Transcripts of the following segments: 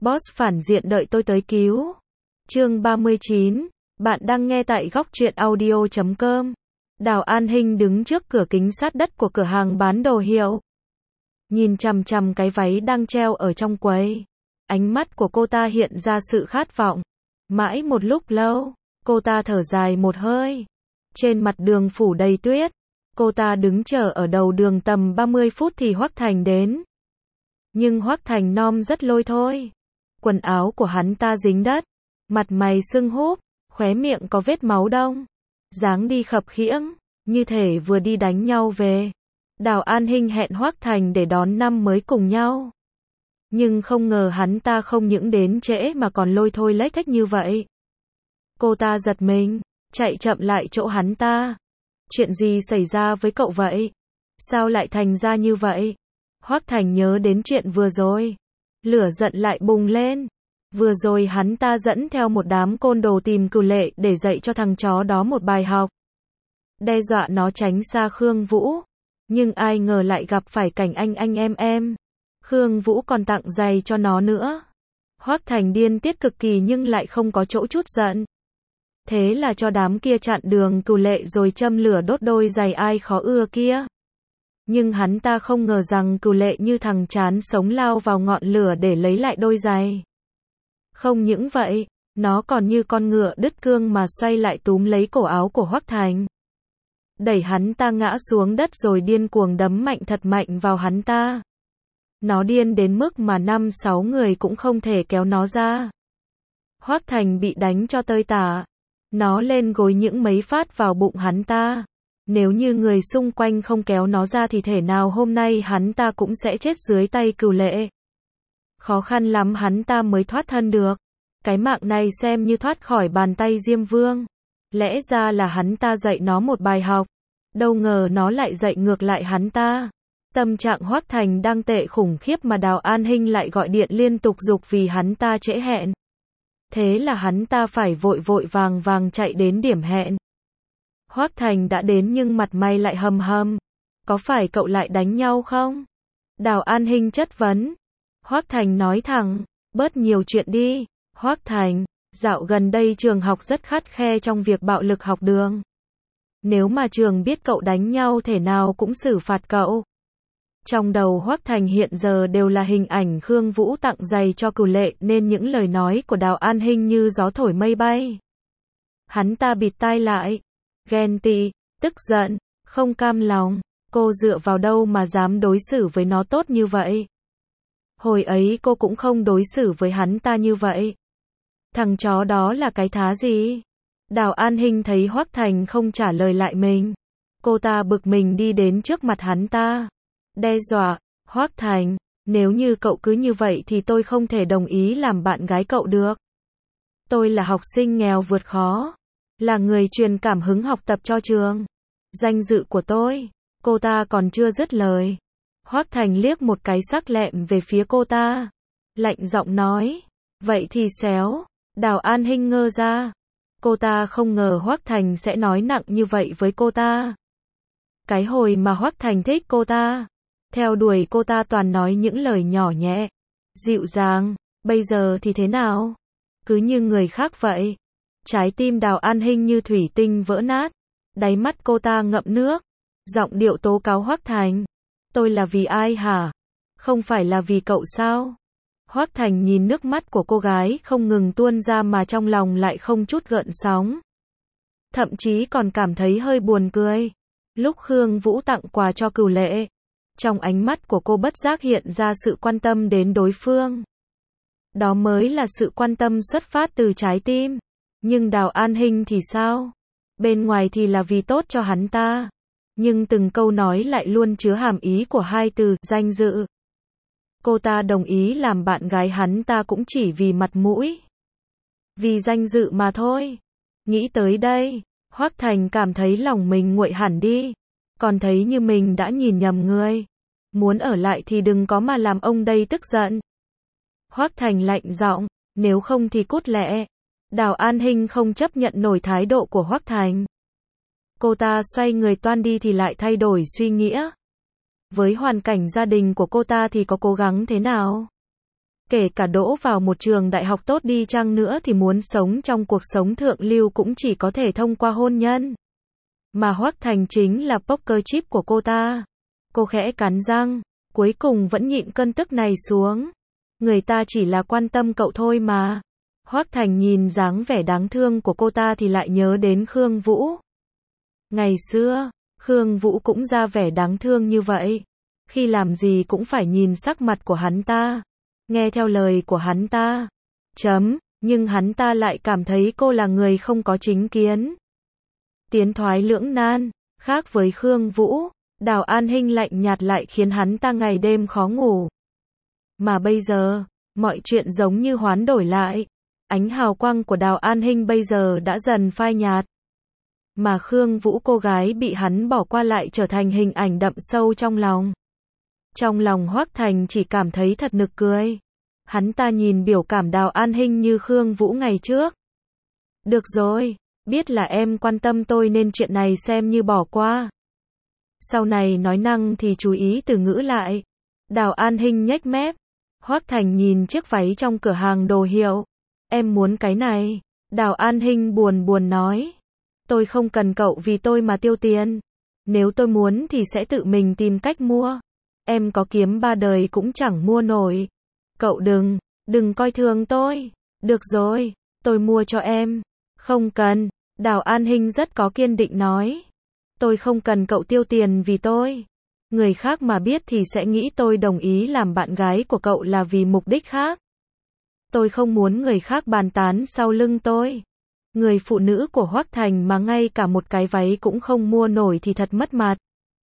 Boss phản diện đợi tôi tới cứu. Chương 39. Bạn đang nghe tại góc truyện audio.com. Đào An Hinh đứng trước cửa kính sát đất của cửa hàng bán đồ hiệu. Nhìn chằm chằm cái váy đang treo ở trong quầy. Ánh mắt của cô ta hiện ra sự khát vọng. Mãi một lúc lâu, cô ta thở dài một hơi. Trên mặt đường phủ đầy tuyết. Cô ta đứng chờ ở đầu đường tầm 30 phút thì Hoắc Thành đến. Nhưng Hoắc Thành nom rất lôi thôi. Quần áo của hắn ta dính đất. Mặt mày sưng húp, khóe miệng có vết máu đông. Dáng đi khập khiễng, như thể vừa đi đánh nhau về. Đào An Hinh hẹn Hoắc Thành để đón năm mới cùng nhau. Nhưng không ngờ hắn ta không những đến trễ mà còn lôi thôi lếch thếch như vậy. Cô ta giật mình, chạy chậm lại chỗ hắn ta. Chuyện gì xảy ra với cậu vậy? Sao lại thành ra như vậy? Hoắc Thành nhớ đến chuyện vừa rồi. Lửa giận lại bùng lên. Vừa rồi hắn ta dẫn theo một đám côn đồ tìm Cửu Lệ để dạy cho thằng chó đó một bài học. Đe dọa nó tránh xa Khương Vũ. Nhưng ai ngờ lại gặp phải cảnh anh em. Khương Vũ còn tặng giày cho nó nữa. Hoắc Thành điên tiết cực kỳ nhưng lại không có chỗ chút giận. Thế là cho đám kia chặn đường Cửu Lệ rồi châm lửa đốt đôi giày ai khó ưa kia. Nhưng hắn ta không ngờ rằng Cửu Lệ như thằng chán sống lao vào ngọn lửa để lấy lại đôi giày. Không những vậy, nó còn như con ngựa đứt cương mà xoay lại túm lấy cổ áo của Hoắc Thành. Đẩy hắn ta ngã xuống đất rồi điên cuồng đấm mạnh thật mạnh vào hắn ta. Nó điên đến mức mà 5-6 người cũng không thể kéo nó ra. Hoắc Thành bị đánh cho tơi tả. Nó lên gối những mấy phát vào bụng hắn ta. Nếu như người xung quanh không kéo nó ra thì thể nào hôm nay hắn ta cũng sẽ chết dưới tay Cửu Lệ. Khó khăn lắm hắn ta mới thoát thân được. Cái mạng này xem như thoát khỏi bàn tay Diêm Vương. Lẽ ra là hắn ta dạy nó một bài học. Đâu ngờ nó lại dạy ngược lại hắn ta. Tâm trạng Hoắc Thành đang tệ khủng khiếp mà Đào An Hinh lại gọi điện liên tục giục vì hắn ta trễ hẹn. Thế là hắn ta phải vội vội vàng chạy đến điểm hẹn. Hoắc Thành đã đến nhưng mặt mày lại hầm hầm. Có phải cậu lại đánh nhau không? Đào An Hinh chất vấn. Hoắc Thành nói thẳng, bớt nhiều chuyện đi. Hoắc Thành, dạo gần đây trường học rất khắt khe trong việc bạo lực học đường. Nếu mà trường biết cậu đánh nhau thể nào cũng xử phạt cậu. Trong đầu Hoắc Thành hiện giờ đều là hình ảnh Khương Vũ tặng giày cho Cửu Lệ nên những lời nói của Đào An Hinh như gió thổi mây bay. Hắn ta bịt tai lại, ghen tị, tức giận, không cam lòng, cô dựa vào đâu mà dám đối xử với nó tốt như vậy. Hồi ấy cô cũng không đối xử với hắn ta như vậy. Thằng chó đó là cái thá gì? Đào An Hinh thấy Hoắc Thành không trả lời lại mình. Cô ta bực mình đi đến trước mặt hắn ta. Đe dọa, Hoắc Thành, nếu như cậu cứ như vậy thì tôi không thể đồng ý làm bạn gái cậu được. Tôi là học sinh nghèo vượt khó. Là người truyền cảm hứng học tập cho trường. Danh dự của tôi. Cô ta còn chưa dứt lời. Hoắc Thành liếc một cái sắc lẹm về phía cô ta. Lạnh giọng nói. Vậy thì xéo. Đào An Hinh ngơ ra. Cô ta không ngờ Hoắc Thành sẽ nói nặng như vậy với cô ta. Cái hồi mà Hoắc Thành thích cô ta. Theo đuổi cô ta toàn nói những lời nhỏ nhẹ. Dịu dàng. Bây giờ thì thế nào? Cứ như người khác vậy. Trái tim Đào An Hinh như thủy tinh vỡ nát. Đáy mắt cô ta ngậm nước. Giọng điệu tố cáo Hoắc Thành. Tôi là vì ai hả? Không phải là vì cậu sao? Hoắc Thành nhìn nước mắt của cô gái không ngừng tuôn ra mà trong lòng lại không chút gợn sóng. Thậm chí còn cảm thấy hơi buồn cười. Lúc Khương Vũ tặng quà cho Cửu Lệ, trong ánh mắt của cô bất giác hiện ra sự quan tâm đến đối phương. Đó mới là sự quan tâm xuất phát từ trái tim. Nhưng Đào An Hinh thì sao? Bên ngoài thì là vì tốt cho hắn ta. Nhưng từng câu nói lại luôn chứa hàm ý của hai từ, danh dự. Cô ta đồng ý làm bạn gái hắn ta cũng chỉ vì mặt mũi. Vì danh dự mà thôi. Nghĩ tới đây, Hoắc Thành cảm thấy lòng mình nguội hẳn đi. Còn thấy như mình đã nhìn nhầm người. Muốn ở lại thì đừng có mà làm ông đây tức giận. Hoắc Thành lạnh giọng, nếu không thì cút lẹ. Đào An Hinh không chấp nhận nổi thái độ của Hoắc Thành. Cô ta xoay người toan đi thì lại thay đổi suy nghĩ. Với hoàn cảnh gia đình của cô ta thì có cố gắng thế nào? Kể cả đỗ vào một trường đại học tốt đi chăng nữa thì muốn sống trong cuộc sống thượng lưu cũng chỉ có thể thông qua hôn nhân. Mà Hoắc Thành chính là poker chip của cô ta. Cô khẽ cắn răng, cuối cùng vẫn nhịn cơn tức này xuống. Người ta chỉ là quan tâm cậu thôi mà. Hoắc Thành nhìn dáng vẻ đáng thương của cô ta thì lại nhớ đến Khương Vũ. Ngày xưa, Khương Vũ cũng ra vẻ đáng thương như vậy. Khi làm gì cũng phải nhìn sắc mặt của hắn ta, nghe theo lời của hắn ta. Nhưng hắn ta lại cảm thấy cô là người không có chính kiến. Tiến thoái lưỡng nan, khác với Khương Vũ, Đào An Hinh lạnh nhạt lại khiến hắn ta ngày đêm khó ngủ. Mà bây giờ, mọi chuyện giống như hoán đổi lại. Ánh hào quang của Đào An Hinh bây giờ đã dần phai nhạt. Mà Khương Vũ, cô gái bị hắn bỏ qua, lại trở thành hình ảnh đậm sâu trong lòng. Trong lòng Hoắc Thành chỉ cảm thấy thật nực cười. Hắn ta nhìn biểu cảm Đào An Hinh như Khương Vũ ngày trước. Được rồi, biết là em quan tâm tôi nên chuyện này xem như bỏ qua. Sau này nói năng thì chú ý từ ngữ lại. Đào An Hinh nhếch mép. Hoắc Thành nhìn chiếc váy trong cửa hàng đồ hiệu. Em muốn cái này. Đào An Hinh buồn buồn nói. Tôi không cần cậu vì tôi mà tiêu tiền. Nếu tôi muốn thì sẽ tự mình tìm cách mua. Em có kiếm ba đời cũng chẳng mua nổi. Cậu đừng coi thường tôi. Được rồi, tôi mua cho em. Không cần. Đào An Hinh rất có kiên định nói. Tôi không cần cậu tiêu tiền vì tôi. Người khác mà biết thì sẽ nghĩ tôi đồng ý làm bạn gái của cậu là vì mục đích khác. Tôi không muốn người khác bàn tán sau lưng tôi. Người phụ nữ của Hoắc Thành mà ngay cả một cái váy cũng không mua nổi thì thật mất mặt.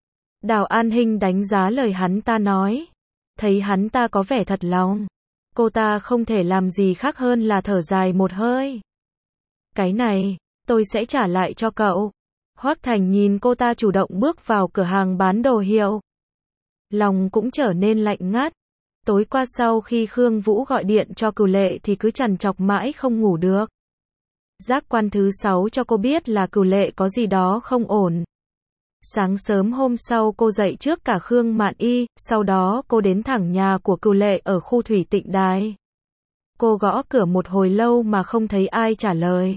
Đào An Hinh đánh giá lời hắn ta nói. Thấy hắn ta có vẻ thật lòng. Cô ta không thể làm gì khác hơn là thở dài một hơi. Cái này, tôi sẽ trả lại cho cậu. Hoắc Thành nhìn cô ta chủ động bước vào cửa hàng bán đồ hiệu. Lòng cũng trở nên lạnh ngắt. Tối qua sau khi Khương Vũ gọi điện cho Cửu Lệ thì cứ trằn trọc mãi không ngủ được. Giác quan thứ 6 cho cô biết là Cửu Lệ có gì đó không ổn. Sáng sớm hôm sau cô dậy trước cả Khương Mạn Y, sau đó cô đến thẳng nhà của Cửu Lệ ở khu Thủy Tịnh Đài. Cô gõ cửa một hồi lâu mà không thấy ai trả lời.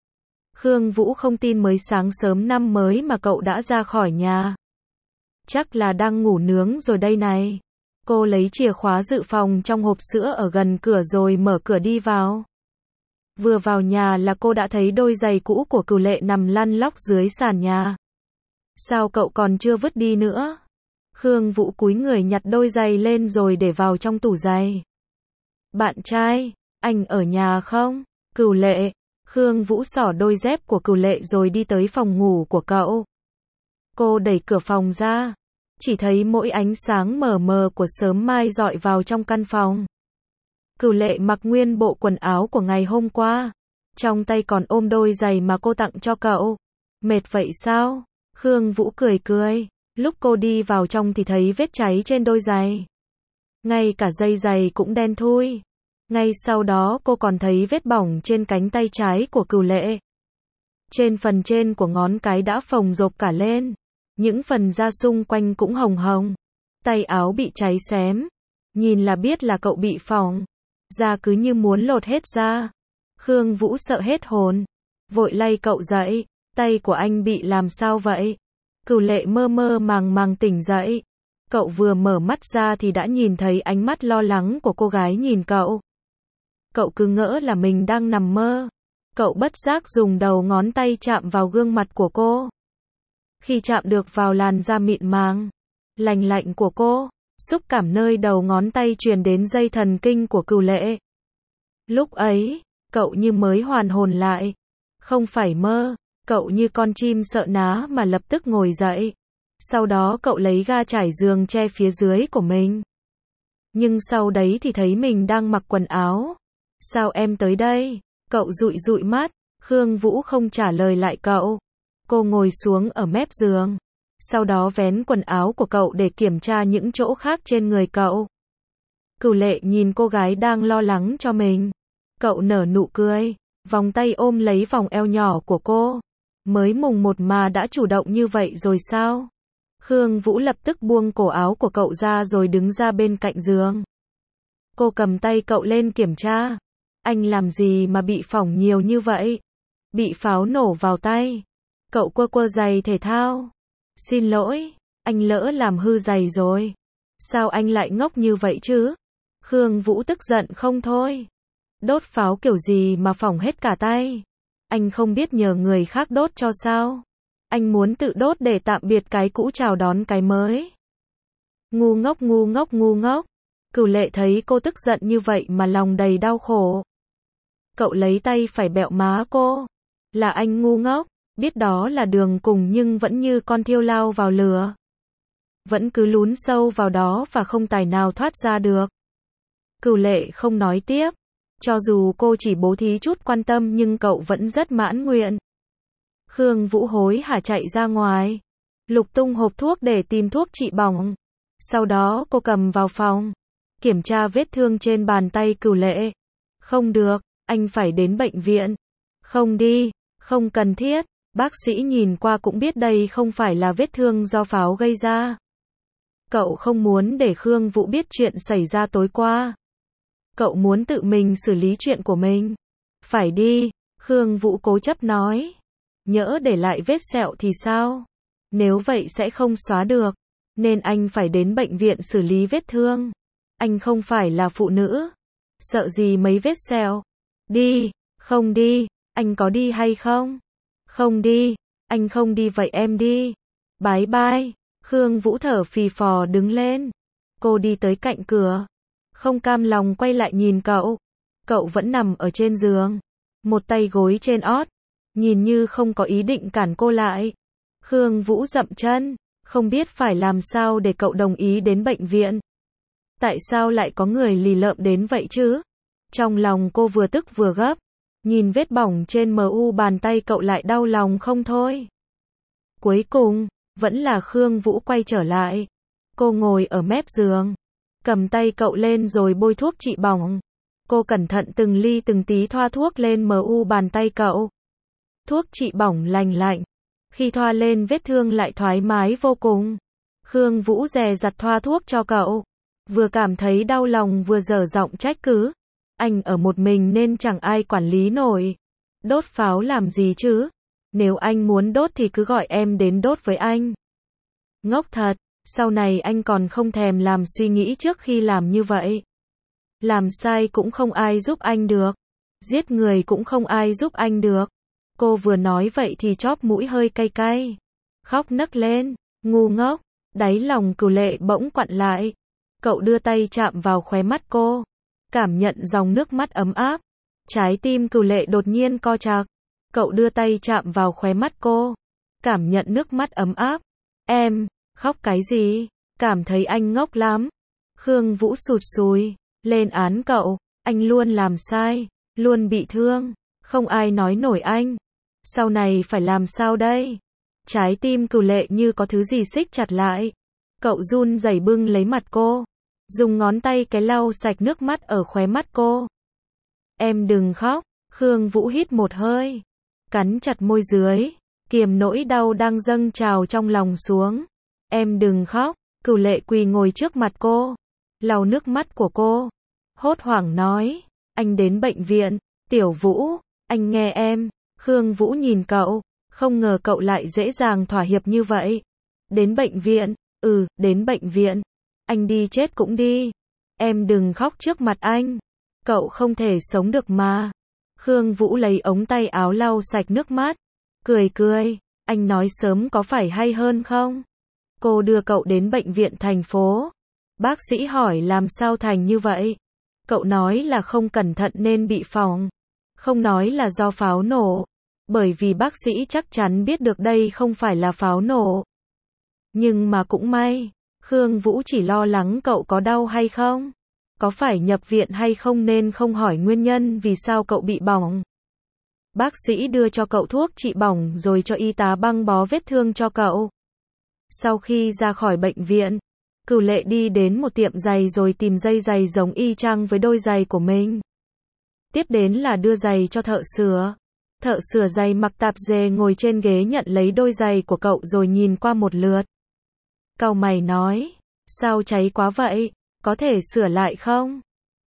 Khương Vũ không tin mới sáng sớm năm mới mà cậu đã ra khỏi nhà. Chắc là đang ngủ nướng rồi đây này. Cô lấy chìa khóa dự phòng trong hộp sữa ở gần cửa rồi mở cửa đi vào. Vừa vào nhà là cô đã thấy đôi giày cũ của Cửu Lệ nằm lăn lóc dưới sàn nhà. Sao cậu còn chưa vứt đi nữa? Khương Vũ cúi người nhặt đôi giày lên rồi để vào trong tủ giày. Bạn trai, anh ở nhà không? Cửu Lệ. Khương Vũ xỏ đôi dép của Cửu Lệ rồi đi tới phòng ngủ của cậu. Cô đẩy cửa phòng ra. Chỉ thấy mỗi ánh sáng mờ mờ của sớm mai dọi vào trong căn phòng. Cửu Lệ mặc nguyên bộ quần áo của ngày hôm qua. Trong tay còn ôm đôi giày mà cô tặng cho cậu. Mệt vậy sao? Khương Vũ cười cười. Lúc cô đi vào trong thì thấy vết cháy trên đôi giày. Ngay cả dây giày cũng đen thui. Ngay sau đó cô còn thấy vết bỏng trên cánh tay trái của Cửu Lệ. Trên phần trên của ngón cái đã phồng rộp cả lên. Những phần da xung quanh cũng hồng hồng. Tay áo bị cháy xém. Nhìn là biết là cậu bị phỏng. Da cứ như muốn lột hết ra. Khương Vũ sợ hết hồn. Vội lay cậu dậy. Tay của anh bị làm sao vậy? Cửu Lệ mơ mơ màng màng tỉnh dậy. Cậu vừa mở mắt ra thì đã nhìn thấy ánh mắt lo lắng của cô gái nhìn cậu. Cậu cứ ngỡ là mình đang nằm mơ. Cậu bất giác dùng đầu ngón tay chạm vào gương mặt của cô. Khi chạm được vào làn da mịn màng, lành lạnh của cô, xúc cảm nơi đầu ngón tay truyền đến dây thần kinh của Cửu Lệ. Lúc ấy, cậu như mới hoàn hồn lại. Không phải mơ, cậu như con chim sợ ná mà lập tức ngồi dậy. Sau đó cậu lấy ga trải giường che phía dưới của mình. Nhưng sau đấy thì thấy mình đang mặc quần áo. Sao em tới đây? Cậu dụi dụi mắt. Khương Vũ không trả lời lại cậu. Cô ngồi xuống ở mép giường. Sau đó vén quần áo của cậu để kiểm tra những chỗ khác trên người cậu. Cửu Lệ nhìn cô gái đang lo lắng cho mình. Cậu nở nụ cười. Vòng tay ôm lấy vòng eo nhỏ của cô. Mới mùng 1 mà đã chủ động như vậy rồi sao? Khương Vũ lập tức buông cổ áo của cậu ra rồi đứng ra bên cạnh giường. Cô cầm tay cậu lên kiểm tra. Anh làm gì mà bị phỏng nhiều như vậy? Bị pháo nổ vào tay. Cậu quơ quơ giày thể thao. Xin lỗi, anh lỡ làm hư giày rồi. Sao anh lại ngốc như vậy chứ? Khương Vũ tức giận không thôi. Đốt pháo kiểu gì mà phỏng hết cả tay? Anh không biết nhờ người khác đốt cho sao? Anh muốn tự đốt để tạm biệt cái cũ chào đón cái mới. Ngu ngốc ngu ngốc ngu ngốc. Cửu Lệ thấy cô tức giận như vậy mà lòng đầy đau khổ. Cậu lấy tay phải bẹo má cô. Là anh ngu ngốc, biết đó là đường cùng nhưng vẫn như con thiêu lao vào lửa. Vẫn cứ lún sâu vào đó và không tài nào thoát ra được. Cửu Lệ không nói tiếp. Cho dù cô chỉ bố thí chút quan tâm nhưng cậu vẫn rất mãn nguyện. Khương Vũ hối hả chạy ra ngoài. Lục tung hộp thuốc để tìm thuốc trị bỏng. Sau đó cô cầm vào phòng. Kiểm tra vết thương trên bàn tay Cửu Lệ. Không được, anh phải đến bệnh viện. Không đi, không cần thiết. Bác sĩ nhìn qua cũng biết đây không phải là vết thương do pháo gây ra. Cậu không muốn để Khương Vũ biết chuyện xảy ra tối qua. Cậu muốn tự mình xử lý chuyện của mình. Phải đi, Khương Vũ cố chấp nói. Nhỡ để lại vết sẹo thì sao? Nếu vậy sẽ không xóa được. Nên anh phải đến bệnh viện xử lý vết thương. Anh không phải là phụ nữ. Sợ gì mấy vết sẹo? Đi, không đi, anh có đi hay không? Không đi, anh không đi vậy em đi. Bye bye. Khương Vũ thở phì phò đứng lên. Cô đi tới cạnh cửa. Không cam lòng quay lại nhìn cậu. Cậu vẫn nằm ở trên giường. Một tay gối trên ót. Nhìn như không có ý định cản cô lại. Khương Vũ dậm chân. Không biết phải làm sao để cậu đồng ý đến bệnh viện. Tại sao lại có người lì lợm đến vậy chứ? Trong lòng cô vừa tức vừa gấp. Nhìn vết bỏng trên mu bàn tay cậu lại đau lòng không thôi. Cuối cùng, vẫn là Khương Vũ quay trở lại. Cô ngồi ở mép giường. Cầm tay cậu lên rồi bôi thuốc trị bỏng. Cô cẩn thận từng ly từng tí thoa thuốc lên mu bàn tay cậu. Thuốc trị bỏng lành lạnh. Khi thoa lên vết thương lại thoải mái vô cùng. Khương Vũ dè dặt thoa thuốc cho cậu. Vừa cảm thấy đau lòng vừa dở giọng trách cứ. Anh ở một mình nên chẳng ai quản lý nổi. Đốt pháo làm gì chứ? Nếu anh muốn đốt thì cứ gọi em đến đốt với anh. Ngốc thật, sau này anh còn không thèm làm suy nghĩ trước khi làm như vậy. Làm sai cũng không ai giúp anh được. Giết người cũng không ai giúp anh được. Cô vừa nói vậy thì chóp mũi hơi cay cay. Khóc nấc lên, ngu ngốc, đáy lòng Cửu Lệ bỗng quặn lại. Cậu đưa tay chạm vào khóe mắt cô. Cảm nhận dòng nước mắt ấm áp. Trái tim Cửu Lệ đột nhiên co chặt. Cậu đưa tay chạm vào khóe mắt cô. Cảm nhận nước mắt ấm áp. Em, khóc cái gì? Cảm thấy anh ngốc lắm. Khương Vũ sụt sùi, lên án cậu. Anh luôn làm sai, luôn bị thương. Không ai nói nổi anh. Sau này phải làm sao đây? Trái tim Cửu Lệ như có thứ gì xích chặt lại. Cậu run rẩy bưng lấy mặt cô. Dùng ngón tay cái lau sạch nước mắt ở khóe mắt cô. Em đừng khóc. Khương Vũ hít một hơi. Cắn chặt môi dưới. Kiềm nỗi đau đang dâng trào trong lòng xuống. Em đừng khóc. Cửu Lệ quỳ ngồi trước mặt cô. Lau nước mắt của cô. Hốt hoảng nói. Anh đến bệnh viện. Tiểu Vũ, anh nghe em. Khương Vũ nhìn cậu. Không ngờ cậu lại dễ dàng thỏa hiệp như vậy. Đến bệnh viện. Đến bệnh viện. Anh đi chết cũng đi. Em đừng khóc trước mặt anh. Cậu không thể sống được mà. Khương Vũ lấy ống tay áo lau sạch nước mắt. Cười cười. Anh nói sớm có phải hay hơn không? Cô đưa cậu đến bệnh viện thành phố. Bác sĩ hỏi làm sao thành như vậy? Cậu nói là không cẩn thận nên bị phỏng. Không nói là do pháo nổ. Bởi vì bác sĩ chắc chắn biết được đây không phải là pháo nổ. Nhưng mà cũng may. Khương Vũ chỉ lo lắng cậu có đau hay không? Có phải nhập viện hay không nên không hỏi nguyên nhân vì sao cậu bị bỏng. Bác sĩ đưa cho cậu thuốc trị bỏng rồi cho y tá băng bó vết thương cho cậu. Sau khi ra khỏi bệnh viện, Cửu Lệ đi đến một tiệm giày rồi tìm dây giày giống y chang với đôi giày của mình. Tiếp đến là đưa giày cho thợ sửa. Thợ sửa giày mặc tạp dề ngồi trên ghế nhận lấy đôi giày của cậu rồi nhìn qua một lượt. Cau mày nói, sao cháy quá vậy, có thể sửa lại không?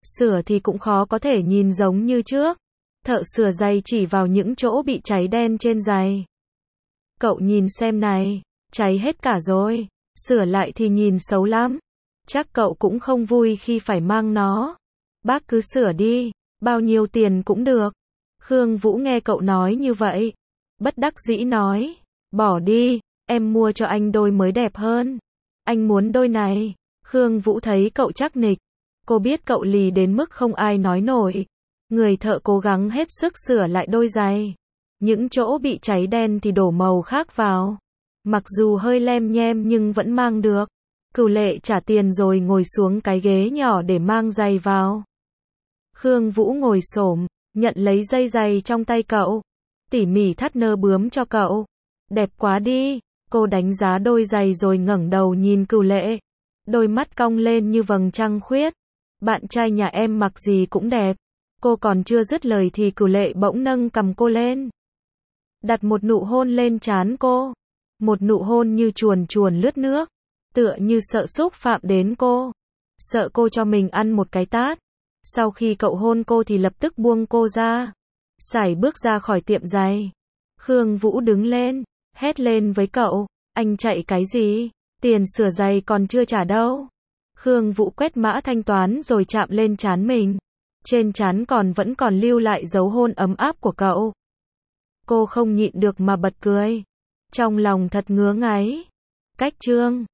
Sửa thì cũng khó có thể nhìn giống như trước. Thợ sửa giày chỉ vào những chỗ bị cháy đen trên giày. Cậu nhìn xem này, cháy hết cả rồi. Sửa lại thì nhìn xấu lắm. Chắc cậu cũng không vui khi phải mang nó. Bác cứ sửa đi, bao nhiêu tiền cũng được. Khương Vũ nghe cậu nói như vậy, bất đắc dĩ nói, bỏ đi, em mua cho anh đôi mới đẹp hơn. Anh muốn đôi này. Khương Vũ thấy cậu chắc nịch. Cô biết cậu lì đến mức không ai nói nổi. Người thợ cố gắng hết sức sửa lại đôi giày. Những chỗ bị cháy đen thì đổ màu khác vào. Mặc dù hơi lem nhem nhưng vẫn mang được. Cửu Lệ trả tiền rồi ngồi xuống cái ghế nhỏ để mang giày vào. Khương Vũ ngồi xổm, nhận lấy dây giày trong tay cậu. Tỉ mỉ thắt nơ bướm cho cậu. Đẹp quá đi. Cô đánh giá đôi giày rồi ngẩng đầu nhìn Cửu Lệ. Đôi mắt cong lên như vầng trăng khuyết. Bạn trai nhà em mặc gì cũng đẹp. Cô còn chưa dứt lời thì Cửu Lệ bỗng nâng cằm cô lên. Đặt một nụ hôn lên trán cô. Một nụ hôn như chuồn chuồn lướt nước. Tựa như sợ xúc phạm đến cô. Sợ cô cho mình ăn một cái tát. Sau khi cậu hôn cô thì lập tức buông cô ra. Sải bước ra khỏi tiệm giày. Khương Vũ đứng lên, hét lên với cậu. Anh chạy cái gì? Tiền sửa giày còn chưa trả đâu. Khương Vũ quét mã thanh toán rồi chạm lên trán mình. Trên trán vẫn còn lưu lại dấu hôn ấm áp của cậu. Cô không nhịn được mà bật cười. Trong lòng thật ngứa ngáy. Cách chương